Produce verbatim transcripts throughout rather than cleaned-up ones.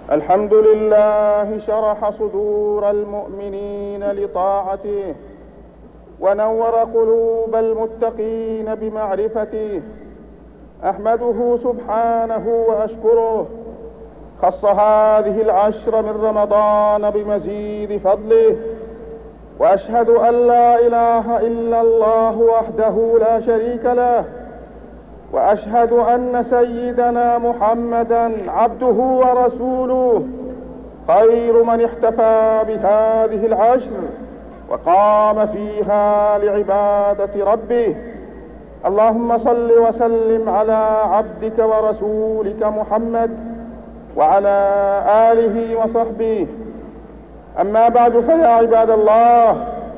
الحمد لله شرح صدور المؤمنين لطاعته، ونور قلوب المتقين بمعرفته. أحمده سبحانه وأشكره، خص هذه العشر من رمضان بمزيد فضله، وأشهد أن لا إله إلا الله وحده لا شريك له، وأشهد أن سيدنا محمدًا عبده ورسوله، خير من احتفى بهذه العشر وقام فيها لعبادة ربه. اللهم صل وسلم على عبدك ورسولك محمد وعلى آله وصحبه. أما بعد، فيا عباد الله،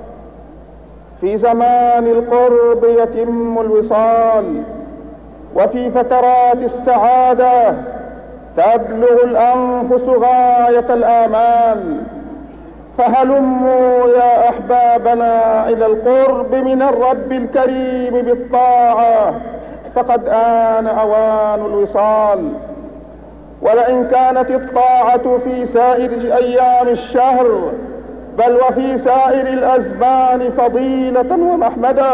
في زمان القرب يتم الوصال، وفي فترات السعادة تبلغ الأنفس غاية الآمال. فهلموا يا أحبابنا إلى القرب من الرب الكريم بالطاعة، فقد آن أوان الوصال. ولئن كانت الطاعة في سائر أيام الشهر بل وفي سائر الأزمان فضيلة ومحمدة،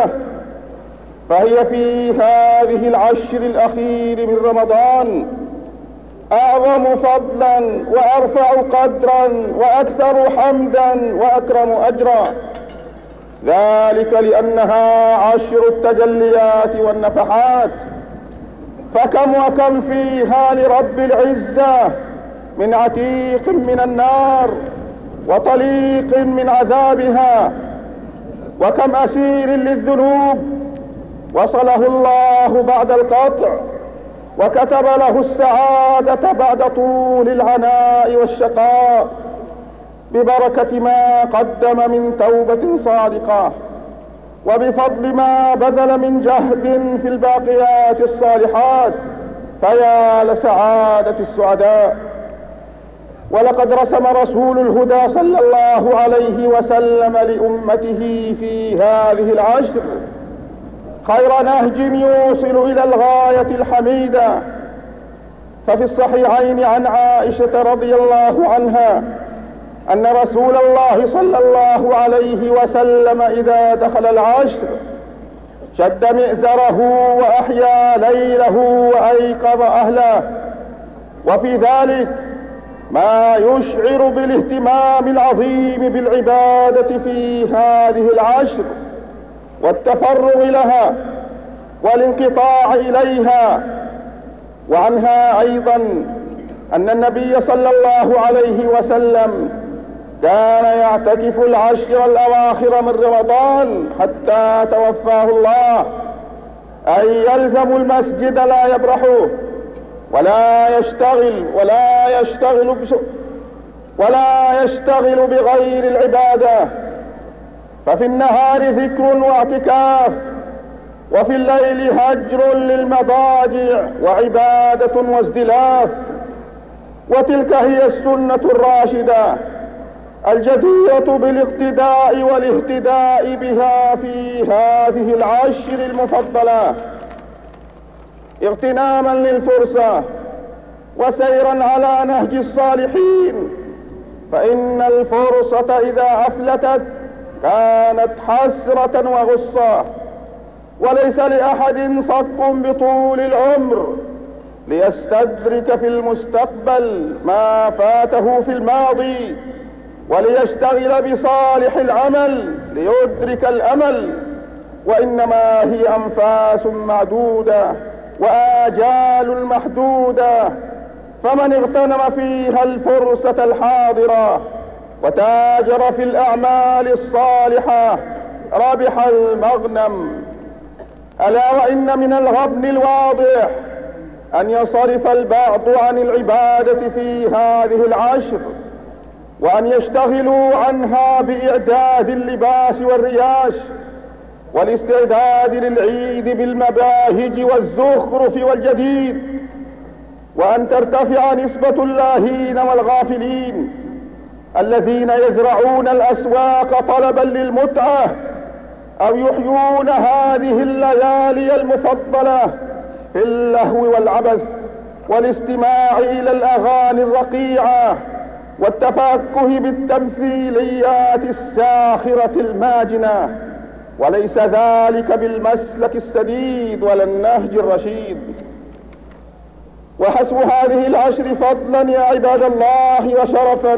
فهي في هذه العشر الأخير من رمضان أعظم فضلا وأرفع قدرا وأكثر حمدا وأكرم أجرا، ذلك لأنها عشر التجليات والنفحات. فكم وكم فيها لرب العزة من عتيق من النار وطليق من عذابها، وكم أسير للذنوب وصله الله بعد القطع، وكتب له السعادة بعد طول العناء والشقاء ببركة ما قدم من توبة صادقة، وبفضل ما بذل من جهد في الباقيات الصالحات. فيا لسعادة السعداء. ولقد رسم رسول الهدى صلى الله عليه وسلم لأمته في هذه العشر خير نهج يوصل إلى الغاية الحميدة. ففي الصحيحين عن عائشة رضي الله عنها أن رسول الله صلى الله عليه وسلم إذا دخل العشر شد مئزره وأحيا ليله وأيقظ أهله، وفي ذلك ما يشعر بالاهتمام العظيم بالعبادة في هذه العشر والتفرغ لها والانقطاع إليها. وعنها أيضا أن النبي صلى الله عليه وسلم كان يعتكف العشر الأواخر من رمضان حتى توفاه الله، أي يلزم المسجد لا يبرحه ولا يشتغل ولا يشتغل ولا يشتغل بغير العبادة. ففي النهار ذكر واعتكاف، وفي الليل هجر للمضاجع وعبادة وازدلاف. وتلك هي السنة الراشدة الجديرة بالاقتداء والاهتداء بها في هذه العشر المفضلة، اغتناما للفرصة وسيرا على نهج الصالحين. فإن الفرصة إذا أفلتت كانت حسرة وغصة، وليس لأحد صك بطول العمر ليستدرك في المستقبل ما فاته في الماضي، وليشتغل بصالح العمل ليدرك الأمل. وإنما هي أنفاس معدودة وآجال محدودة، فمن اغتنم فيها الفرصة الحاضرة وتاجر في الأعمال الصالحة ربح المغنم. ألا وإن من الغبن الواضح أن يصرف البعض عن العبادة في هذه العشر، وأن يشتغلوا عنها بإعداد اللباس والرياش والاستعداد للعيد بالمباهج والزخرف والجديد، وأن ترتفع نسبة اللاهين والغافلين الذين يزرعون الأسواق طلبا للمتعة، أو يحيون هذه الليالي المفضلة في اللهو والعبث والاستماع إلى الأغاني الرقيعة والتفكه بالتمثيليات الساخرة الماجنة، وليس ذلك بالمسلك السديد ولا النهج الرشيد. وحسب هذه العشر فضلا يا عباد الله وشرفا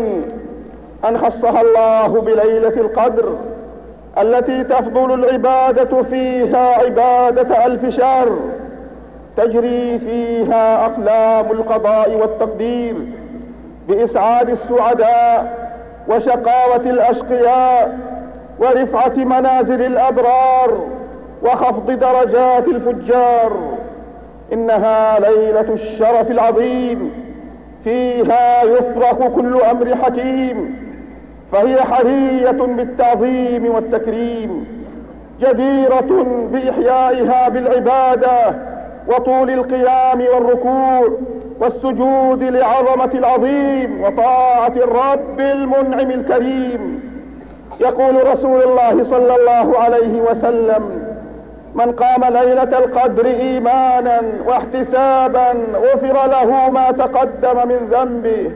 أن خصها الله بليلة القدر التي تفضل العبادة فيها عبادة ألف شهر، تجري فيها أقلام القضاء والتقدير بإسعاد السعداء وشقاوة الأشقياء ورفعة منازل الأبرار وخفض درجات الفجار. إنها ليلة الشرف العظيم، فيها يفرق كل أمر حكيم، فهي حرية بالتعظيم والتكريم، جديرة بإحيائها بالعبادة وطول القيام والركوع والسجود لعظمة العظيم وطاعة الرب المنعم الكريم. يقول رسول الله صلى الله عليه وسلم: من قام ليلة القدر إيمانا واحتسابا غفر له ما تقدم من ذنبه.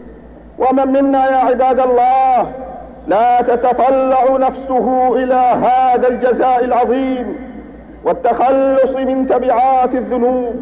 ومن منا يا عباد الله لا تتطلع نفسه إلى هذا الجزاء العظيم والتخلص من تبعات الذنوب؟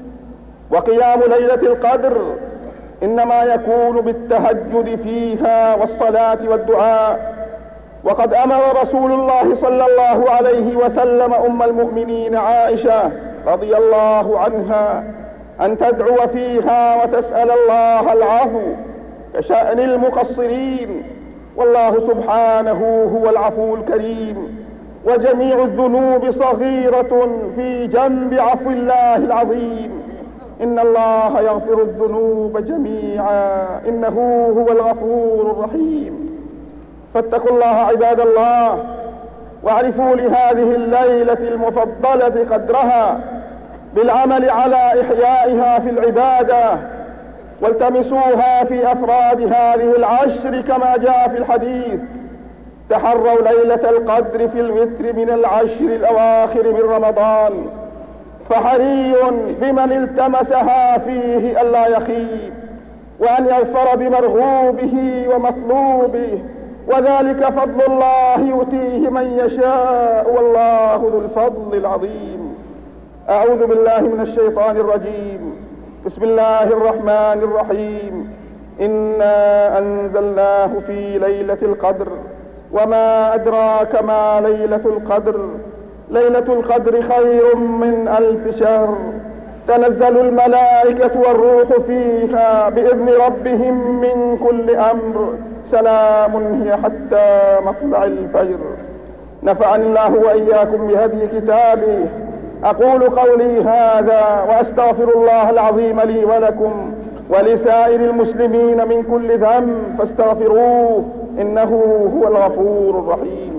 وقيام ليلة القدر إنما يكون بالتهجد فيها والصلاة والدعاء. وقد أمر رسول الله صلى الله عليه وسلم أم المؤمنين عائشة رضي الله عنها أن تدعو فيها وتسأل الله العفو كشأن المقصرين، والله سبحانه هو العفو الكريم، وجميع الذنوب صغيرة في جنب عفو الله العظيم. إن الله يغفر الذنوب جميعا إنه هو الغفور الرحيم. فاتقوا الله عباد الله، واعرفوا لهذه الليلة المفضلة قدرها بالعمل على إحيائها في العبادة، والتمسوها في أفراد هذه العشر كما جاء في الحديث: تحروا ليلة القدر في الوتر من العشر الأواخر من رمضان، فحري بمن التمسها فيه ألا يخيب، وأن يظفر بمرغوبه ومطلوبه، وذلك فضل الله يؤتيه من يشاء والله ذو الفضل العظيم. أعوذ بالله من الشيطان الرجيم. بسم الله الرحمن الرحيم. إنا أنزلناه في ليلة القدر وما أدراك ما ليلة القدر. ليلة القدر خير من ألف شهر، تنزل الملائكة والروح فيها بإذن ربهم من كل أمر، سلام هي حتى مطلع الفجر. نفعني الله وإياكم بهدي كتابه. أقول قولي هذا وأستغفر الله العظيم لي ولكم ولسائر المسلمين من كل ذنب فاستغفروه إنه هو الغفور الرحيم.